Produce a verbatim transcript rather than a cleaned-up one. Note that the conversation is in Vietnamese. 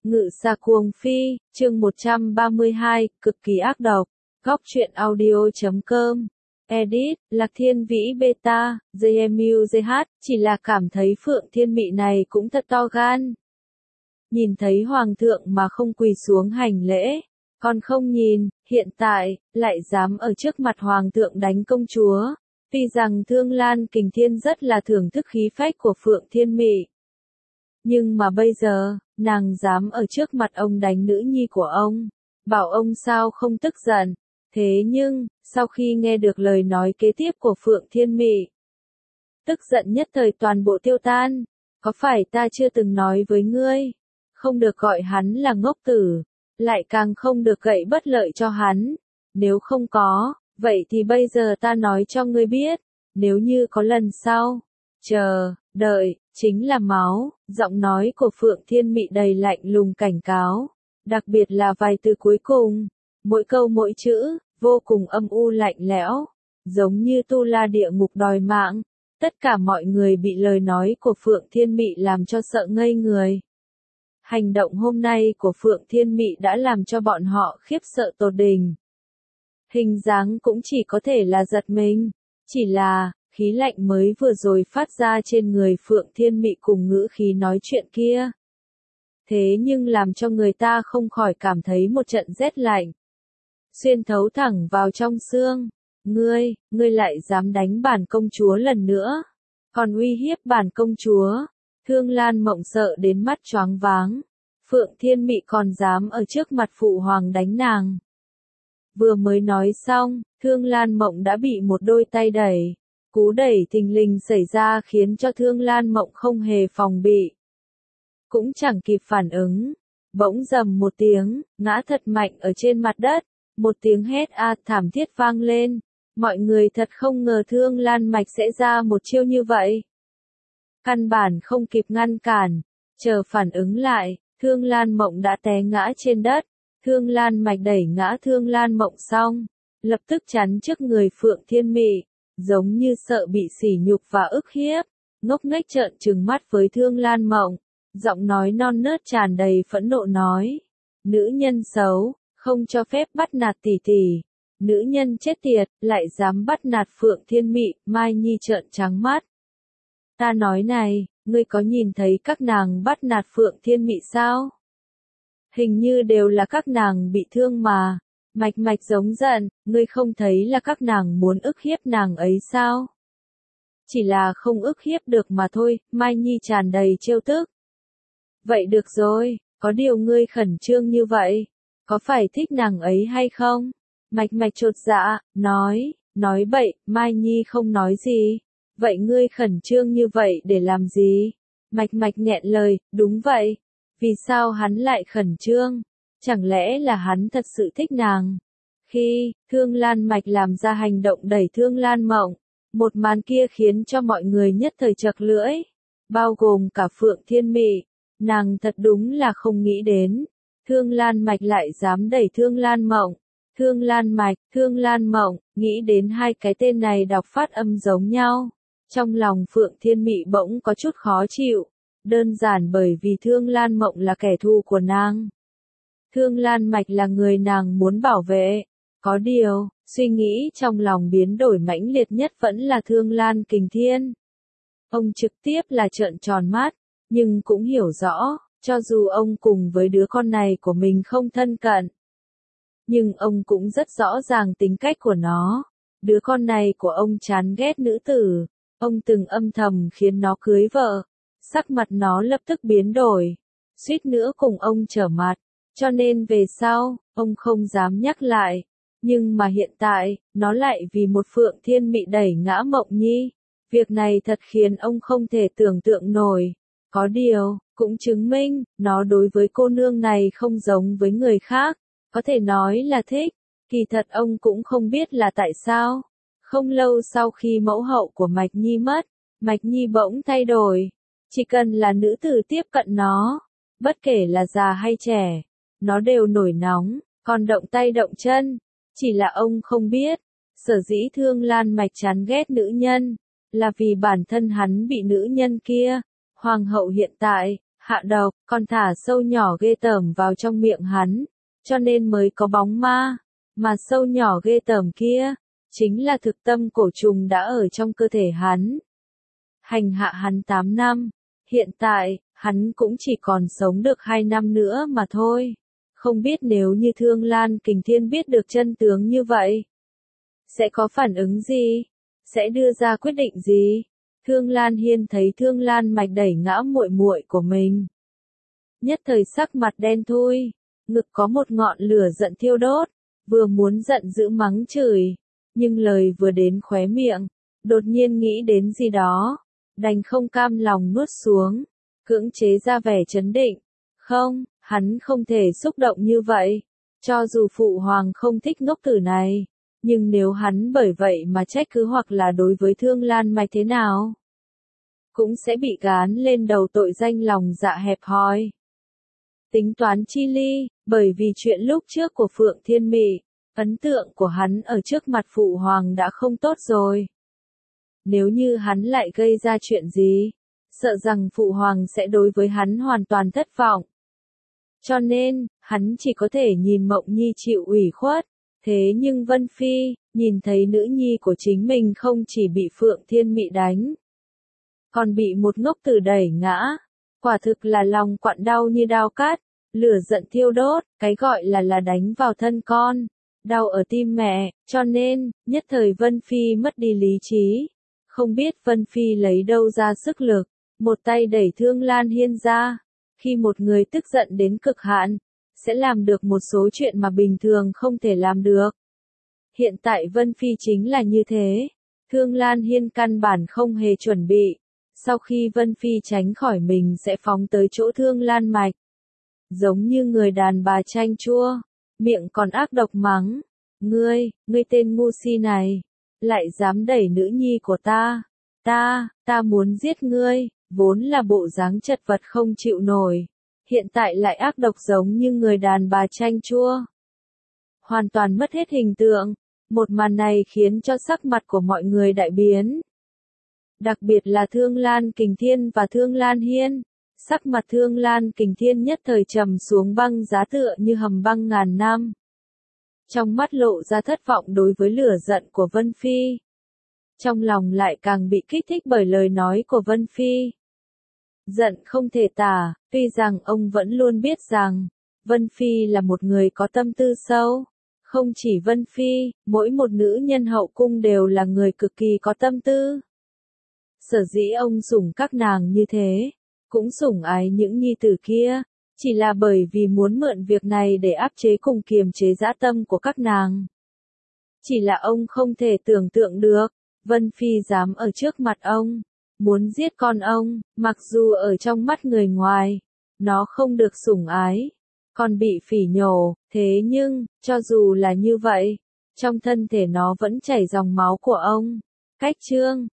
Ngự xa cuồng phi, chương một trăm ba mươi hai, cực kỳ ác độc. Góc truyện audio chấm com. Edit, Lạc Thiên Vĩ Beta, gi em u giê hát, chỉ là cảm thấy Phượng Thiên Mị này cũng thật to gan. Nhìn thấy Hoàng thượng mà không quỳ xuống hành lễ, còn không nhìn, hiện tại, lại dám ở trước mặt Hoàng thượng đánh công chúa. Tuy rằng Thương Lan Kình Thiên rất là thưởng thức khí phách của Phượng Thiên Mị. Nhưng mà bây giờ, nàng dám ở trước mặt ông đánh nữ nhi của ông, bảo ông sao không tức giận. Thế nhưng, sau khi nghe được lời nói kế tiếp của Phượng Thiên Mị, tức giận nhất thời toàn bộ tiêu tan. Có phải ta chưa từng nói với ngươi, không được gọi hắn là ngốc tử, lại càng không được gậy bất lợi cho hắn. Nếu không có, vậy thì bây giờ ta nói cho ngươi biết, nếu như có lần sau, chờ, đợi, chính là máu. Giọng nói của Phượng Thiên Mị đầy lạnh lùng cảnh cáo, đặc biệt là vài từ cuối cùng, mỗi câu mỗi chữ, vô cùng âm u lạnh lẽo, giống như tu la địa ngục đòi mạng. Tất cả mọi người bị lời nói của Phượng Thiên Mị làm cho sợ ngây người. Hành động hôm nay của Phượng Thiên Mị đã làm cho bọn họ khiếp sợ tột đỉnh. Hình dáng cũng chỉ có thể là giật mình, chỉ là khí lạnh mới vừa rồi phát ra trên người Phượng Thiên Mị cùng ngữ khí nói chuyện kia. Thế nhưng làm cho người ta không khỏi cảm thấy một trận rét lạnh, xuyên thấu thẳng vào trong xương. Ngươi, ngươi lại dám đánh bản công chúa lần nữa, còn uy hiếp bản công chúa. Thương Lan Mộng sợ đến mắt choáng váng. Phượng Thiên Mị còn dám ở trước mặt phụ hoàng đánh nàng. Vừa mới nói xong, Thương Lan Mộng đã bị một đôi tay đẩy. Cú đẩy thình lình xảy ra khiến cho Thương Lan Mộng không hề phòng bị, cũng chẳng kịp phản ứng, bỗng rầm một tiếng, ngã thật mạnh ở trên mặt đất. Một tiếng hét a thảm thiết vang lên. Mọi người thật không ngờ Thương Lan Mạch sẽ ra một chiêu như vậy. Căn bản không kịp ngăn cản, chờ phản ứng lại, Thương Lan Mộng đã té ngã trên đất. Thương Lan Mạch đẩy ngã Thương Lan Mộng xong, lập tức chắn trước người Phượng Thiên Mị, giống như sợ bị sỉ nhục và ức hiếp, ngốc nghếch trợn trừng mắt với Thương Lan Mộng, giọng nói non nớt tràn đầy phẫn nộ nói: nữ nhân xấu, không cho phép bắt nạt tỷ tỷ. Nữ nhân chết tiệt, lại dám bắt nạt Phượng Thiên Mị. Mai Nhi trợn trắng mắt. Ta nói này, ngươi có nhìn thấy các nàng bắt nạt Phượng Thiên Mị sao? Hình như đều là các nàng bị thương mà. Mạch Mạch giống giận, ngươi không thấy là các nàng muốn ức hiếp nàng ấy sao? Chỉ là không ức hiếp được mà thôi. Mai Nhi tràn đầy trêu tức. Vậy được rồi, có điều ngươi khẩn trương như vậy, có phải thích nàng ấy hay không? Mạch Mạch chột dạ, nói, nói bậy. Mai Nhi không nói gì. Vậy ngươi khẩn trương như vậy để làm gì? Mạch Mạch nghẹn lời, đúng vậy. Vì sao hắn lại khẩn trương? Chẳng lẽ là hắn thật sự thích nàng? Khi Thương Lan Mạch làm ra hành động đẩy Thương Lan Mộng, một màn kia khiến cho mọi người nhất thời chật lưỡi, bao gồm cả Phượng Thiên Mị. Nàng thật đúng là không nghĩ đến, Thương Lan Mạch lại dám đẩy Thương Lan Mộng. Thương Lan Mạch, Thương Lan Mộng, nghĩ đến hai cái tên này đọc phát âm giống nhau. Trong lòng Phượng Thiên Mị bỗng có chút khó chịu, đơn giản bởi vì Thương Lan Mộng là kẻ thù của nàng. Thương Lan Mạch là người nàng muốn bảo vệ. Có điều, suy nghĩ trong lòng biến đổi mãnh liệt nhất vẫn là Thương Lan Kình Thiên. Ông trực tiếp là trợn tròn mắt, nhưng cũng hiểu rõ, cho dù ông cùng với đứa con này của mình không thân cận, nhưng ông cũng rất rõ ràng tính cách của nó. Đứa con này của ông chán ghét nữ tử, ông từng âm thầm khiến nó cưới vợ. Sắc mặt nó lập tức biến đổi, suýt nữa cùng ông trở mặt, cho nên về sau, ông không dám nhắc lại. Nhưng mà hiện tại, nó lại vì một Phượng Thiên Mị đẩy ngã Mộng Nhi. Việc này thật khiến ông không thể tưởng tượng nổi. Có điều, cũng chứng minh, nó đối với cô nương này không giống với người khác. Có thể nói là thích, kỳ thật ông cũng không biết là tại sao. Không lâu sau khi mẫu hậu của Mạch Nhi mất, Mạch Nhi bỗng thay đổi. Chỉ cần là nữ tử tiếp cận nó, bất kể là già hay trẻ, nó đều nổi nóng, còn động tay động chân. Chỉ là ông không biết, sở dĩ Thương Lan Mạch chán ghét nữ nhân, là vì bản thân hắn bị nữ nhân kia, hoàng hậu hiện tại, hạ độc, còn thả sâu nhỏ ghê tởm vào trong miệng hắn, cho nên mới có bóng ma, mà sâu nhỏ ghê tởm kia, chính là thực tâm cổ trùng đã ở trong cơ thể hắn. Hành hạ hắn tám năm, hiện tại, hắn cũng chỉ còn sống được hai năm nữa mà thôi. Không biết nếu như Thương Lan Kình Thiên biết được chân tướng như vậy, sẽ có phản ứng gì? Sẽ đưa ra quyết định gì? Thương Lan Hiên thấy Thương Lan Mạch đẩy ngã muội muội của mình, nhất thời sắc mặt đen thui, ngực có một ngọn lửa giận thiêu đốt, vừa muốn giận dữ mắng chửi, nhưng lời vừa đến khóe miệng, đột nhiên nghĩ đến gì đó, đành không cam lòng nuốt xuống, cưỡng chế ra vẻ trấn định. Không, hắn không thể xúc động như vậy, cho dù phụ hoàng không thích ngốc tử này, nhưng nếu hắn bởi vậy mà trách cứ hoặc là đối với Thương Lan Mạch thế nào, cũng sẽ bị gán lên đầu tội danh lòng dạ hẹp hòi. Tính toán chi ly, bởi vì chuyện lúc trước của Phượng Thiên Mị, ấn tượng của hắn ở trước mặt phụ hoàng đã không tốt rồi. Nếu như hắn lại gây ra chuyện gì, sợ rằng phụ hoàng sẽ đối với hắn hoàn toàn thất vọng. Cho nên, hắn chỉ có thể nhìn Mộng Nhi chịu ủy khuất. Thế nhưng Vân Phi, nhìn thấy nữ nhi của chính mình không chỉ bị Phượng Thiên Mị đánh, còn bị một ngốc tử đẩy ngã, quả thực là lòng quặn đau như đao cắt, lửa giận thiêu đốt, cái gọi là là đánh vào thân con, đau ở tim mẹ, cho nên, nhất thời Vân Phi mất đi lý trí, không biết Vân Phi lấy đâu ra sức lực, một tay đẩy Thương Lan Hiên ra, khi một người tức giận đến cực hạn, sẽ làm được một số chuyện mà bình thường không thể làm được. Hiện tại Vân Phi chính là như thế, Thương Lan Hiên căn bản không hề chuẩn bị, sau khi Vân Phi tránh khỏi mình sẽ phóng tới chỗ Thương Lan Mạch. Giống như người đàn bà chanh chua, miệng còn ác độc mắng, ngươi, ngươi tên ngu si này, lại dám đẩy nữ nhi của ta, ta, ta muốn giết ngươi, vốn là bộ dáng chật vật không chịu nổi, hiện tại lại ác độc giống như người đàn bà chanh chua. Hoàn toàn mất hết hình tượng, một màn này khiến cho sắc mặt của mọi người đại biến. Đặc biệt là Thương Lan Kình Thiên và Thương Lan Hiên, sắc mặt Thương Lan Kình Thiên nhất thời trầm xuống băng giá tựa như hầm băng ngàn năm. Trong mắt lộ ra thất vọng đối với lửa giận của Vân Phi. Trong lòng lại càng bị kích thích bởi lời nói của Vân Phi. Giận không thể tả, tuy rằng ông vẫn luôn biết rằng, Vân Phi là một người có tâm tư sâu. Không chỉ Vân Phi, mỗi một nữ nhân hậu cung đều là người cực kỳ có tâm tư. Sở dĩ ông sủng các nàng như thế, cũng sủng ái những nhi tử kia, chỉ là bởi vì muốn mượn việc này để áp chế cùng kiềm chế dã tâm của các nàng. Chỉ là ông không thể tưởng tượng được, Vân Phi dám ở trước mặt ông, muốn giết con ông, mặc dù ở trong mắt người ngoài, nó không được sủng ái, còn bị phỉ nhổ, thế nhưng, cho dù là như vậy, trong thân thể nó vẫn chảy dòng máu của ông. Cách chương